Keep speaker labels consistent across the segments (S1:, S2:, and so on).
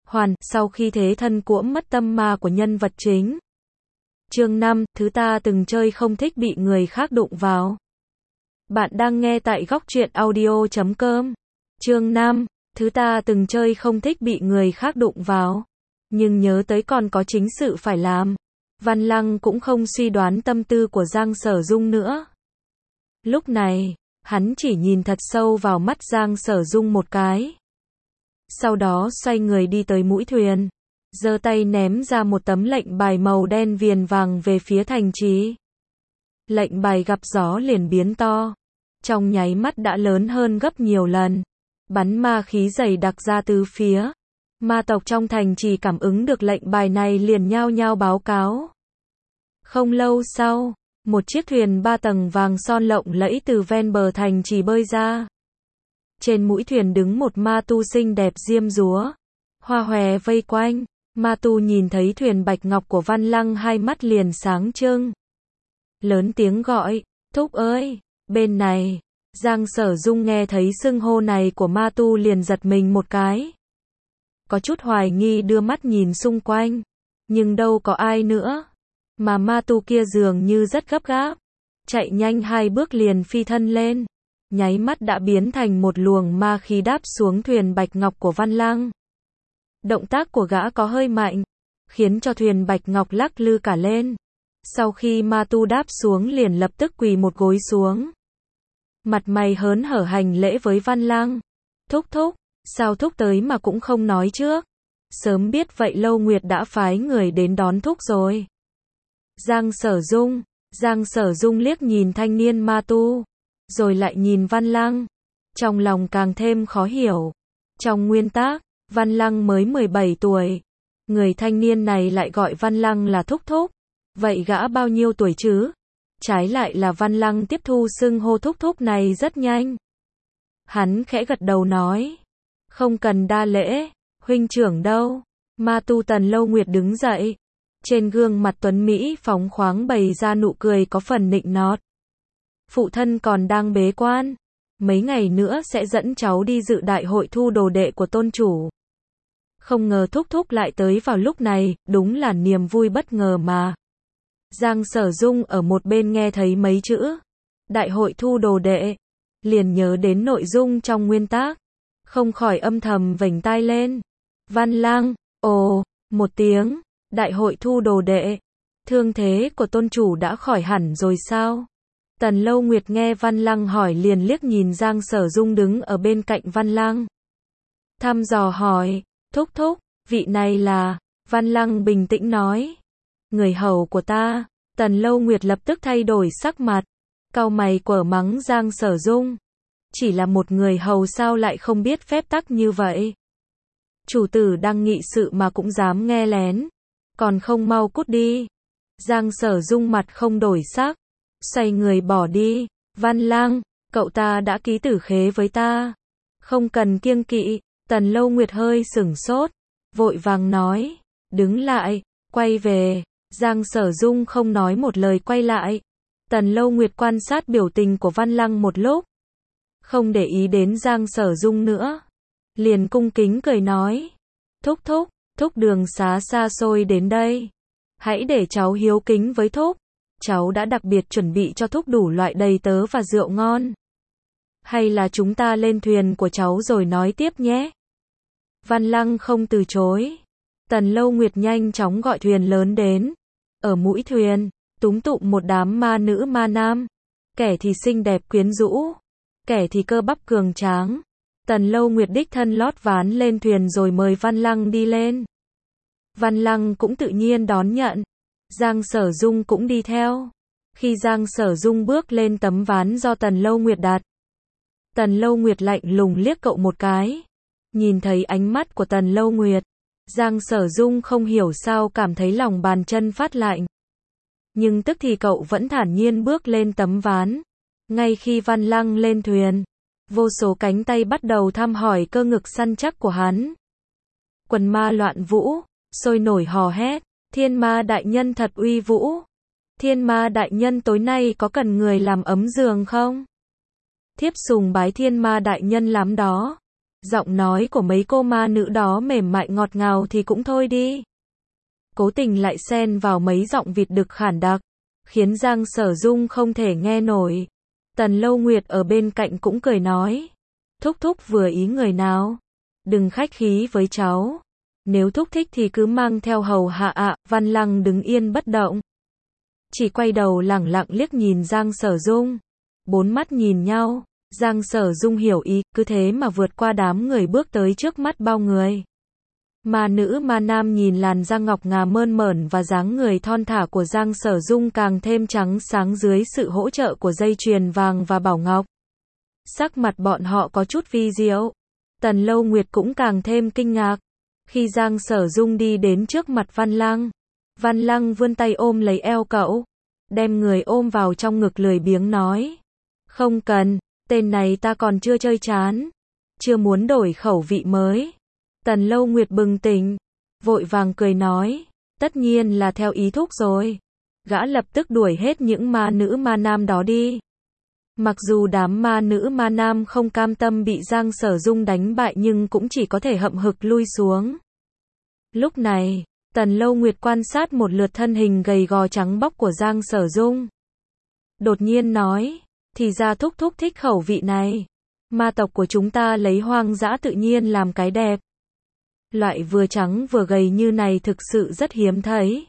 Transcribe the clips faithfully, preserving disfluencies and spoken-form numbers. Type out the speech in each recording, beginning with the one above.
S1: hoàn, sau khi thế thân cuỗm mất tâm ma của nhân vật chính. Chương năm, thứ ta từng chơi không thích bị người khác đụng vào. Bạn đang nghe tại góc truyện audio chấm com. Chương năm, thứ ta từng chơi không thích bị người khác đụng vào. Nhưng nhớ tới còn có chính sự phải làm. Văn Lăng cũng không suy đoán tâm tư của Giang Sở Dung nữa. Lúc này, hắn chỉ nhìn thật sâu vào mắt Giang Sở Dung một cái. Sau đó xoay người đi tới mũi thuyền, giơ tay ném ra một tấm lệnh bài màu đen viền vàng về phía thành trì. Lệnh bài gặp gió liền biến to, trong nháy mắt đã lớn hơn gấp nhiều lần, bắn ma khí dày đặc ra từ phía. Ma tộc trong thành trì cảm ứng được lệnh bài này liền nhao nhao báo cáo. Không lâu sau, một chiếc thuyền ba tầng vàng son lộng lẫy từ ven bờ thành trì bơi ra. Trên mũi thuyền đứng một ma tu xinh đẹp diêm dúa, hoa hòe vây quanh. Ma tu nhìn thấy thuyền bạch ngọc của Văn Lăng hai mắt liền sáng trưng. Lớn tiếng gọi, thúc ơi, bên này. Giang Sở Dung nghe thấy xưng hô này của ma tu liền giật mình một cái. Có chút hoài nghi đưa mắt nhìn xung quanh, nhưng đâu có ai nữa. Mà ma tu kia dường như rất gấp gáp, chạy nhanh hai bước liền phi thân lên, nháy mắt đã biến thành một luồng ma khí đáp xuống thuyền bạch ngọc của Văn Lăng. Động tác của gã có hơi mạnh, khiến cho thuyền bạch ngọc lắc lư cả lên. Sau khi ma tu đáp xuống liền lập tức quỳ một gối xuống. Mặt mày hớn hở hành lễ với Văn Lăng. Thúc thúc, sao thúc tới mà cũng không nói trước? Sớm biết vậy Lâu Nguyệt đã phái người đến đón thúc rồi. Giang Sở Dung, Giang Sở Dung liếc nhìn thanh niên ma tu, rồi lại nhìn Văn Lăng. Trong lòng càng thêm khó hiểu. Trong nguyên tắc, Văn Lăng mới mười bảy tuổi. Người thanh niên này lại gọi Văn Lăng là thúc thúc. Vậy gã bao nhiêu tuổi chứ? Trái lại là Văn Lăng tiếp thu xưng hô thúc thúc này rất nhanh. Hắn khẽ gật đầu nói. Không cần đa lễ, huynh trưởng đâu? Ma tu Tần Lâu Nguyệt đứng dậy. Trên gương mặt tuấn Mỹ phóng khoáng bày ra nụ cười có phần nịnh nọt. Phụ thân còn đang bế quan. Mấy ngày nữa sẽ dẫn cháu đi dự đại hội thu đồ đệ của tôn chủ. Không ngờ thúc thúc lại tới vào lúc này, đúng là niềm vui bất ngờ mà. Giang Sở Dung ở một bên nghe thấy mấy chữ đại hội thu đồ đệ, liền nhớ đến nội dung trong nguyên tác, không khỏi âm thầm vểnh tai lên. Văn Lăng, ồ, một tiếng, đại hội thu đồ đệ, thương thế của tôn chủ đã khỏi hẳn rồi sao? Tần Lâu Nguyệt nghe Văn Lăng hỏi liền liếc nhìn Giang Sở Dung đứng ở bên cạnh Văn Lăng. Thăm dò hỏi, thúc thúc, vị này là, Văn Lăng bình tĩnh nói. Người hầu của ta. Tần Lâu Nguyệt lập tức thay đổi sắc mặt, cau mày quở mắng Giang Sở Dung. Chỉ là một người hầu sao lại không biết phép tắc như vậy? Chủ tử đang nghị sự mà cũng dám nghe lén, còn không mau cút đi. Giang Sở Dung mặt không đổi sắc, xoay người bỏ đi. Văn Lăng, cậu ta đã ký tử khế với ta, không cần kiêng kỵ. Tần Lâu Nguyệt hơi sửng sốt, vội vàng nói, đứng lại, quay về. Giang Sở Dung không nói một lời quay lại. Tần Lâu Nguyệt quan sát biểu tình của Văn Lăng một lúc, không để ý đến Giang Sở Dung nữa, liền cung kính cười nói, thúc thúc, thúc đường xá xa xôi đến đây, hãy để cháu hiếu kính với thúc. Cháu đã đặc biệt chuẩn bị cho thúc đủ loại đầy tớ và rượu ngon. Hay là chúng ta lên thuyền của cháu rồi nói tiếp nhé? Văn Lăng không từ chối. Tần Lâu Nguyệt nhanh chóng gọi thuyền lớn đến. Ở mũi thuyền, túm tụm một đám ma nữ ma nam. Kẻ thì xinh đẹp quyến rũ, kẻ thì cơ bắp cường tráng. Tần Lâu Nguyệt đích thân lót ván lên thuyền rồi mời Văn Lăng đi lên. Văn Lăng cũng tự nhiên đón nhận. Giang Sở Dung cũng đi theo. Khi Giang Sở Dung bước lên tấm ván do Tần Lâu Nguyệt đặt, Tần Lâu Nguyệt lạnh lùng liếc cậu một cái. Nhìn thấy ánh mắt của Tần Lâu Nguyệt, Giang Sở Dung không hiểu sao cảm thấy lòng bàn chân phát lạnh. Nhưng tức thì cậu vẫn thản nhiên bước lên tấm ván. Ngay khi Văn Lăng lên thuyền, vô số cánh tay bắt đầu thăm hỏi cơ ngực săn chắc của hắn. Quần ma loạn vũ, sôi nổi hò hét, Thiên Ma đại nhân thật uy vũ. Thiên Ma đại nhân tối nay có cần người làm ấm giường không? Thiếp sùng bái Thiên Ma đại nhân lắm đó. Giọng nói của mấy cô ma nữ đó mềm mại ngọt ngào thì cũng thôi đi. Cố tình lại xen vào mấy giọng vịt đực khản đặc, khiến Giang Sở Dung không thể nghe nổi. Tần Lâu Nguyệt ở bên cạnh cũng cười nói. Thúc thúc vừa ý người nào? Đừng khách khí với cháu. Nếu thúc thích thì cứ mang theo hầu hạ ạ. Văn Lăng đứng yên bất động. Chỉ quay đầu lẳng lặng liếc nhìn Giang Sở Dung. Bốn mắt nhìn nhau. Giang Sở Dung hiểu ý, cứ thế mà vượt qua đám người bước tới trước mắt bao người. Ma nữ ma nam nhìn làn da ngọc ngà mơn mởn và dáng người thon thả của Giang Sở Dung càng thêm trắng sáng dưới sự hỗ trợ của dây chuyền vàng và bảo ngọc. Sắc mặt bọn họ có chút vi diệu. Tần Lâu Nguyệt cũng càng thêm kinh ngạc. Khi Giang Sở Dung đi đến trước mặt Văn Lăng, Văn Lăng vươn tay ôm lấy eo cậu, đem người ôm vào trong ngực lười biếng nói. Không cần, tên này ta còn chưa chơi chán, chưa muốn đổi khẩu vị mới. Tần Lâu Nguyệt bừng tỉnh, vội vàng cười nói, tất nhiên là theo ý thúc rồi. Gã lập tức đuổi hết những ma nữ ma nam đó đi. Mặc dù đám ma nữ ma nam không cam tâm bị Giang Sở Dung đánh bại nhưng cũng chỉ có thể hậm hực lui xuống. Lúc này, Tần Lâu Nguyệt quan sát một lượt thân hình gầy gò trắng bóc của Giang Sở Dung. Đột nhiên nói, thì ra thúc thúc thích khẩu vị này. Ma tộc của chúng ta lấy hoang dã tự nhiên làm cái đẹp. Loại vừa trắng vừa gầy như này thực sự rất hiếm thấy.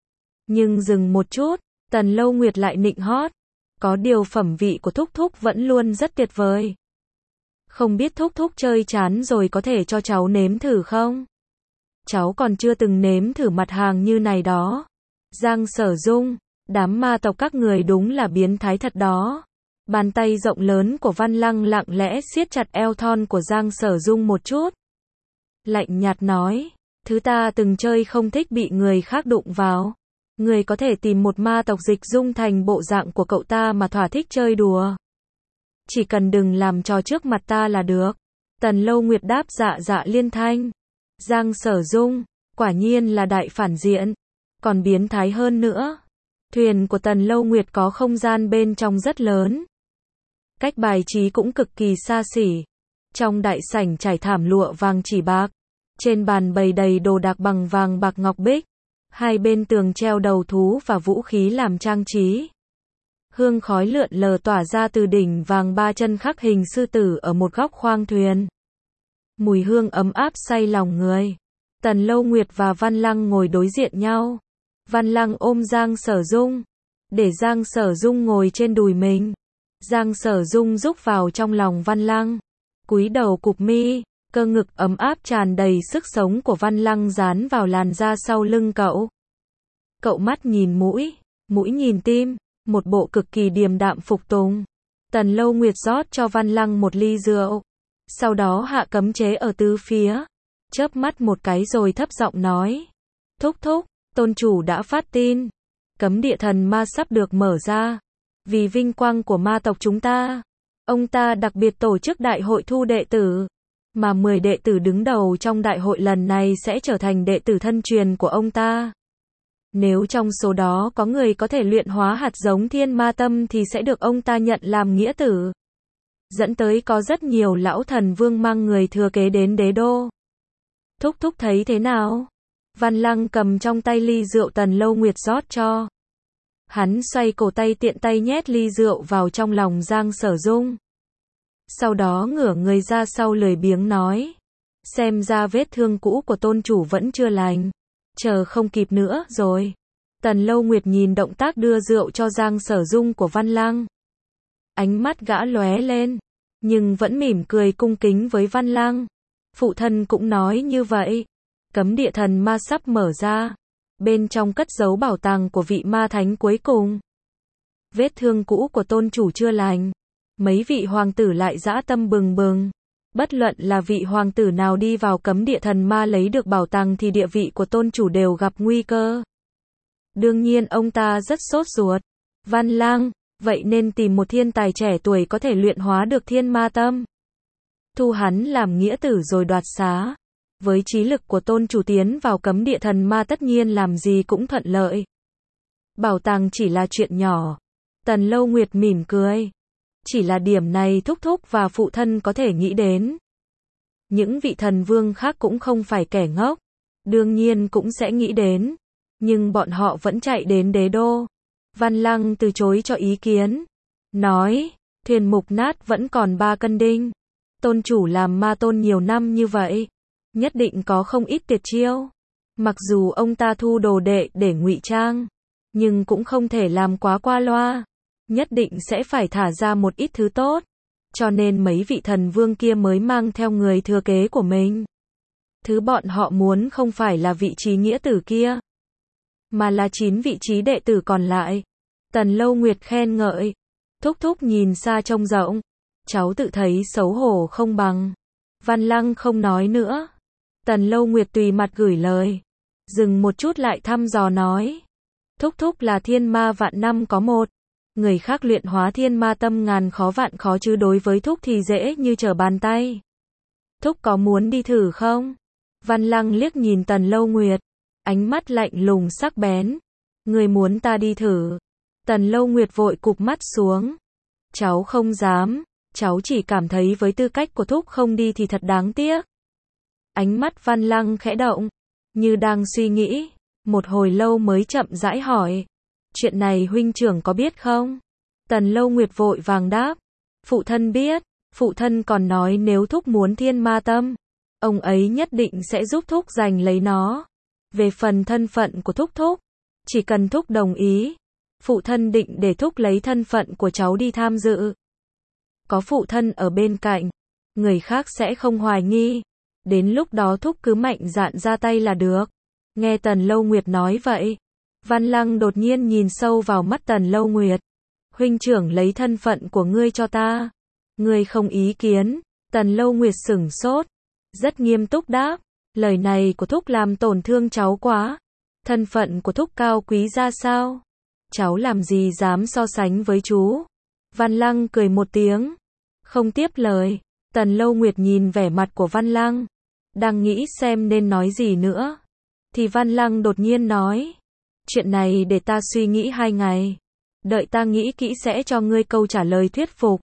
S1: Nhưng dừng một chút, Tần Lâu Nguyệt lại nịnh hót. Có điều phẩm vị của thúc thúc vẫn luôn rất tuyệt vời. Không biết thúc thúc chơi chán rồi có thể cho cháu nếm thử không? Cháu còn chưa từng nếm thử mặt hàng như này đó. Giang Sở Dung, đám ma tộc các người đúng là biến thái thật đó. Bàn tay rộng lớn của Văn Lăng lặng lẽ siết chặt eo thon của Giang Sở Dung một chút. Lạnh nhạt nói, thứ ta từng chơi không thích bị người khác đụng vào. Người có thể tìm một ma tộc dịch dung thành bộ dạng của cậu ta mà thỏa thích chơi đùa. Chỉ cần đừng làm trò trước mặt ta là được. Tần Lâu Nguyệt đáp dạ dạ liên thanh. Giang Sở Dung, quả nhiên là đại phản diện. Còn biến thái hơn nữa. Thuyền của Tần Lâu Nguyệt có không gian bên trong rất lớn. Cách bài trí cũng cực kỳ xa xỉ. Trong đại sảnh trải thảm lụa vàng chỉ bạc. Trên bàn bày đầy đồ đạc bằng vàng bạc ngọc bích. Hai bên tường treo đầu thú và vũ khí làm trang trí. Hương khói lượn lờ tỏa ra từ đỉnh vàng ba chân khắc hình sư tử ở một góc khoang thuyền. Mùi hương ấm áp say lòng người. Tần Lâu Nguyệt và Văn Lăng ngồi đối diện nhau. Văn Lăng ôm Giang Sở Dung, để Giang Sở Dung ngồi trên đùi mình. Giang Sở Dung rúc vào trong lòng Văn Lăng, cúi đầu cụp mi, cơ ngực ấm áp tràn đầy sức sống của Văn Lăng dán vào làn da sau lưng cậu. Cậu mắt nhìn mũi, mũi nhìn tim, một bộ cực kỳ điềm đạm phục tùng. Tần Lâu Nguyệt rót cho Văn Lăng một ly rượu, sau đó hạ cấm chế ở tứ phía, chớp mắt một cái rồi thấp giọng nói, thúc thúc, tôn chủ đã phát tin, cấm địa thần ma sắp được mở ra, vì vinh quang của ma tộc chúng ta, ông ta đặc biệt tổ chức đại hội thu đệ tử, mà mười đệ tử đứng đầu trong đại hội lần này sẽ trở thành đệ tử thân truyền của ông ta. Nếu trong số đó có người có thể luyện hóa hạt giống thiên ma tâm thì sẽ được ông ta nhận làm nghĩa tử. Dẫn tới có rất nhiều lão thần vương mang người thừa kế đến đế đô. Thúc thúc thấy thế nào? Văn Lăng cầm trong tay ly rượu Tần Lâu Nguyệt rót cho. Hắn xoay cổ tay tiện tay nhét ly rượu vào trong lòng Giang Sở Dung. Sau đó ngửa người ra sau lười biếng nói. Xem ra vết thương cũ của tôn chủ vẫn chưa lành. Chờ không kịp nữa rồi. Tần Lâu Nguyệt nhìn động tác đưa rượu cho Giang Sở Dung của Văn Lăng. Ánh mắt gã lóe lên, nhưng vẫn mỉm cười cung kính với Văn Lăng. Phụ thân cũng nói như vậy. Cấm địa thần ma sắp mở ra. Bên trong cất giấu bảo tàng của vị ma thánh cuối cùng. Vết thương cũ của tôn chủ chưa lành. Mấy vị hoàng tử lại dã tâm bừng bừng. Bất luận là vị hoàng tử nào đi vào cấm địa thần ma lấy được bảo tàng thì địa vị của tôn chủ đều gặp nguy cơ. Đương nhiên ông ta rất sốt ruột. Văn Lăng, vậy nên tìm một thiên tài trẻ tuổi có thể luyện hóa được thiên ma tâm. Thu hắn làm nghĩa tử rồi đoạt xá. Với trí lực của tôn chủ tiến vào cấm địa thần ma tất nhiên làm gì cũng thuận lợi. Bảo tàng chỉ là chuyện nhỏ. Tần Lâu Nguyệt mỉm cười. Chỉ là điểm này thúc thúc và phụ thân có thể nghĩ đến. Những vị thần vương khác cũng không phải kẻ ngốc, đương nhiên cũng sẽ nghĩ đến, nhưng bọn họ vẫn chạy đến đế đô. Văn Lăng từ chối cho ý kiến, nói, thuyền mục nát vẫn còn ba cân đinh. Tôn chủ làm ma tôn nhiều năm như vậy, nhất định có không ít tuyệt chiêu. Mặc dù ông ta thu đồ đệ để ngụy trang, nhưng cũng không thể làm quá qua loa, nhất định sẽ phải thả ra một ít thứ tốt. Cho nên mấy vị thần vương kia mới mang theo người thừa kế của mình. Thứ bọn họ muốn không phải là vị trí nghĩa tử kia, mà là chín vị trí đệ tử còn lại. Tần Lâu Nguyệt khen ngợi, thúc thúc nhìn xa trông rộng, cháu tự thấy xấu hổ không bằng. Văn Lăng không nói nữa. Tần Lâu Nguyệt tùy mặt gửi lời, dừng một chút lại thăm dò nói, thúc thúc là thiên ma vạn năm có một, người khác luyện hóa thiên ma tâm ngàn khó vạn khó chứ đối với thúc thì dễ như trở bàn tay. Thúc có muốn đi thử không? Văn Lăng liếc nhìn Tần Lâu Nguyệt, ánh mắt lạnh lùng sắc bén. Người muốn ta đi thử? Tần Lâu Nguyệt vội cụp mắt xuống. Cháu không dám, cháu chỉ cảm thấy với tư cách của thúc không đi thì thật đáng tiếc. Ánh mắt Văn Lăng khẽ động, như đang suy nghĩ, một hồi lâu mới chậm rãi hỏi, chuyện này huynh trưởng có biết không? Tần Lâu Nguyệt vội vàng đáp, phụ thân biết, phụ thân còn nói nếu thúc muốn thiên ma tâm, ông ấy nhất định sẽ giúp thúc giành lấy nó. Về phần thân phận của thúc thúc, chỉ cần thúc đồng ý, phụ thân định để thúc lấy thân phận của cháu đi tham dự. Có phụ thân ở bên cạnh, người khác sẽ không hoài nghi, đến lúc đó thúc cứ mạnh dạn ra tay là được. Nghe Tần Lâu Nguyệt nói vậy, Văn Lăng đột nhiên nhìn sâu vào mắt Tần Lâu Nguyệt. Huynh trưởng lấy thân phận của ngươi cho ta, ngươi không ý kiến? Tần Lâu Nguyệt sửng sốt, rất nghiêm túc đáp, lời này của thúc làm tổn thương cháu quá. Thân phận của thúc cao quý ra sao? Cháu làm gì dám so sánh với chú? Văn Lăng cười một tiếng, không tiếp lời. Tần Lâu Nguyệt nhìn vẻ mặt của Văn Lăng, đang nghĩ xem nên nói gì nữa, thì Văn Lăng đột nhiên nói, chuyện này để ta suy nghĩ hai ngày, đợi ta nghĩ kỹ sẽ cho ngươi câu trả lời thuyết phục.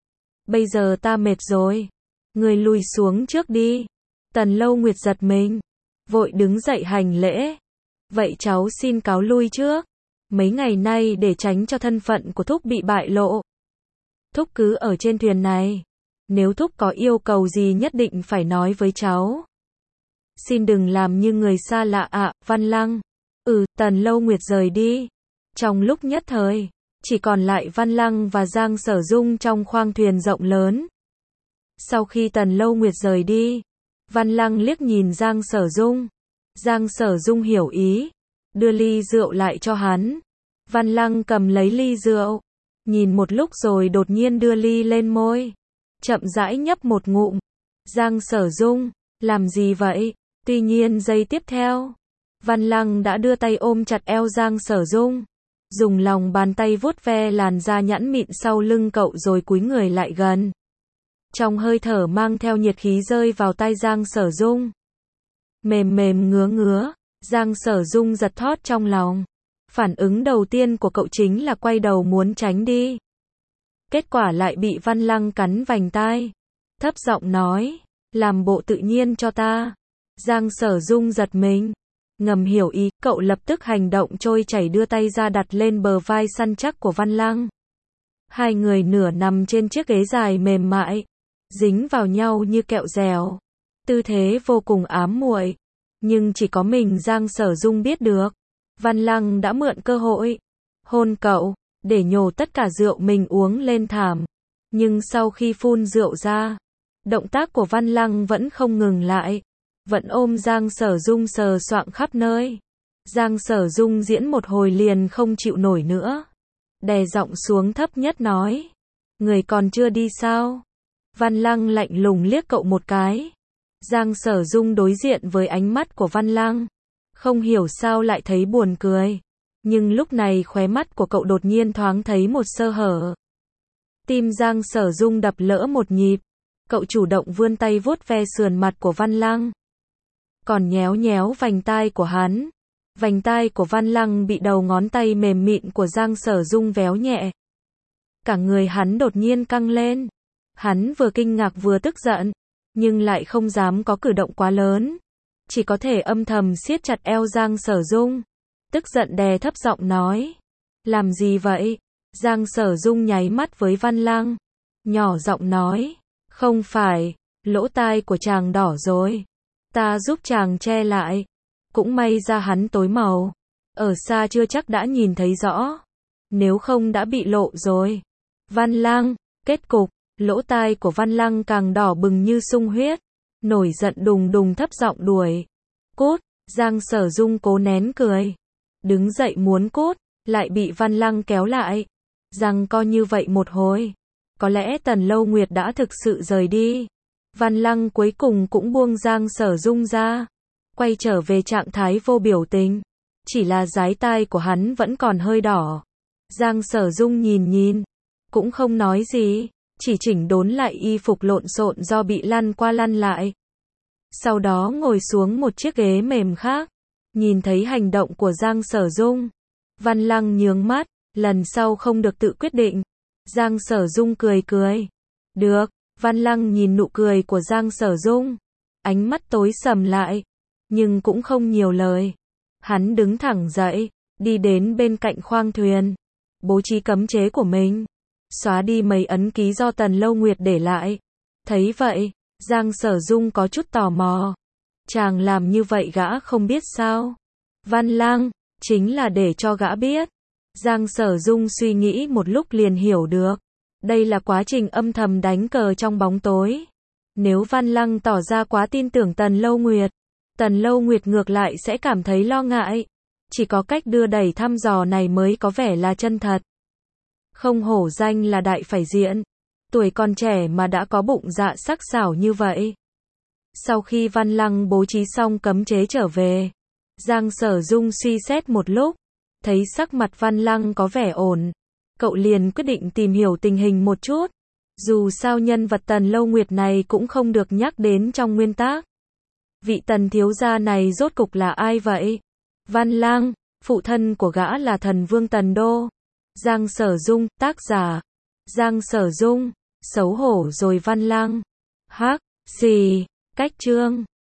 S1: Bây giờ ta mệt rồi, ngươi lùi xuống trước đi. Tần Lâu Nguyệt giật mình, vội đứng dậy hành lễ, vậy cháu xin cáo lui trước, mấy ngày nay để tránh cho thân phận của thúc bị bại lộ. Thúc cứ ở trên thuyền này, nếu thúc có yêu cầu gì nhất định phải nói với cháu. Xin đừng làm như người xa lạ ạ. À. Văn Lăng, ừ. Tần Lâu Nguyệt rời đi. Trong lúc nhất thời, chỉ còn lại Văn Lăng và Giang Sở Dung trong khoang thuyền rộng lớn. Sau khi Tần Lâu Nguyệt rời đi, Văn Lăng liếc nhìn Giang Sở Dung. Giang Sở Dung hiểu ý, đưa ly rượu lại cho hắn. Văn Lăng cầm lấy ly rượu, nhìn một lúc rồi đột nhiên đưa ly lên môi, chậm rãi nhấp một ngụm. Giang Sở Dung, làm gì vậy? Tuy nhiên giây tiếp theo, Văn Lăng đã đưa tay ôm chặt eo Giang Sở Dung, dùng lòng bàn tay vuốt ve làn da nhẵn mịn sau lưng cậu rồi cúi người lại gần. Trong hơi thở mang theo nhiệt khí rơi vào tai Giang Sở Dung. Mềm mềm ngứa ngứa, Giang Sở Dung giật thót trong lòng. Phản ứng đầu tiên của cậu chính là quay đầu muốn tránh đi. Kết quả lại bị Văn Lăng cắn vành tai, thấp giọng nói, làm bộ tự nhiên cho ta. Giang Sở Dung giật mình, ngầm hiểu ý, cậu lập tức hành động trôi chảy đưa tay ra đặt lên bờ vai săn chắc của Văn Lăng. Hai người nửa nằm trên chiếc ghế dài mềm mại, dính vào nhau như kẹo dẻo. Tư thế vô cùng ám muội, nhưng chỉ có mình Giang Sở Dung biết được. Văn Lăng đã mượn cơ hội hôn cậu, để nhổ tất cả rượu mình uống lên thảm. Nhưng sau khi phun rượu ra, động tác của Văn Lăng vẫn không ngừng lại, vẫn ôm Giang Sở Dung sờ soạng khắp nơi. Giang Sở Dung diễn một hồi liền không chịu nổi nữa, đè giọng xuống thấp nhất nói, người còn chưa đi sao? Văn Lăng lạnh lùng liếc cậu một cái. Giang Sở Dung đối diện với ánh mắt của Văn Lăng, không hiểu sao lại thấy buồn cười. Nhưng lúc này khóe mắt của cậu đột nhiên thoáng thấy một sơ hở. Tim Giang Sở Dung đập lỡ một nhịp. Cậu chủ động vươn tay vuốt ve sườn mặt của Văn Lăng, còn nhéo nhéo vành tai của hắn. Vành tai của Văn Lăng bị đầu ngón tay mềm mịn của Giang Sở Dung véo nhẹ. Cả người hắn đột nhiên căng lên. Hắn vừa kinh ngạc vừa tức giận. nhưng lại không dám có cử động quá lớn. Chỉ có thể âm thầm siết chặt eo Giang Sở Dung. Tức giận đè thấp giọng nói. Làm gì vậy? Giang Sở Dung nháy mắt với Văn Lăng. Nhỏ giọng nói. Không phải, lỗ tai của chàng đỏ rồi. Ta giúp chàng che lại. Cũng may da hắn tối màu. Ở xa chưa chắc đã nhìn thấy rõ. Nếu không đã bị lộ rồi. Văn Lăng, kết cục, lỗ tai của Văn Lăng càng đỏ bừng như sung huyết. Nổi giận đùng đùng thấp giọng đuổi. Cút, Giang Sở Dung cố nén cười. Đứng dậy muốn cút, lại bị Văn Lăng kéo lại. Rằng co như vậy một hồi. Có lẽ Tần Lâu Nguyệt đã thực sự rời đi. Văn Lăng cuối cùng cũng buông Giang Sở Dung ra. Quay trở về trạng thái vô biểu tình. Chỉ là dái tai của hắn vẫn còn hơi đỏ. Giang Sở Dung nhìn nhìn. Cũng không nói gì. Chỉ chỉnh đốn lại y phục lộn xộn do bị lăn qua lăn lại. Sau đó ngồi xuống một chiếc ghế mềm khác. Nhìn thấy hành động của Giang Sở Dung. Văn Lăng nhướng mắt. Lần sau không được tự quyết định. Giang Sở Dung cười cười. Được. Văn Lăng nhìn nụ cười của Giang Sở Dung. Ánh mắt tối sầm lại. Nhưng cũng không nhiều lời. Hắn đứng thẳng dậy. Đi đến bên cạnh khoang thuyền. Bố trí cấm chế của mình. Xóa đi mấy ấn ký do Tần Lâu Nguyệt để lại. Thấy vậy, Giang Sở Dung có chút tò mò. Chàng làm như vậy gã không biết sao? Văn Lăng, chính là để cho gã biết. Giang Sở Dung suy nghĩ một lúc liền hiểu được. Đây là quá trình âm thầm đánh cờ trong bóng tối. Nếu Văn Lăng tỏ ra quá tin tưởng Tần Lâu Nguyệt, Tần Lâu Nguyệt ngược lại sẽ cảm thấy lo ngại. Chỉ có cách đưa đẩy thăm dò này mới có vẻ là chân thật. Không hổ danh là đại phải diện. Tuổi còn trẻ mà đã có bụng dạ sắc sảo như vậy. Sau khi Văn Lăng bố trí xong cấm chế trở về, Giang Sở Dung suy xét một lúc, thấy sắc mặt Văn Lăng có vẻ ổn. Cậu liền quyết định tìm hiểu tình hình một chút. Dù sao nhân vật Tần Lâu Nguyệt này cũng không được nhắc đến trong nguyên tác. Vị Tần thiếu gia này rốt cục là ai vậy? Văn Lăng, phụ thân của gã là thần vương Tần Đô. Giang Sở Dung, tác giả. Giang Sở Dung, xấu hổ rồi Văn Lăng. Hắc, xì, cách chương.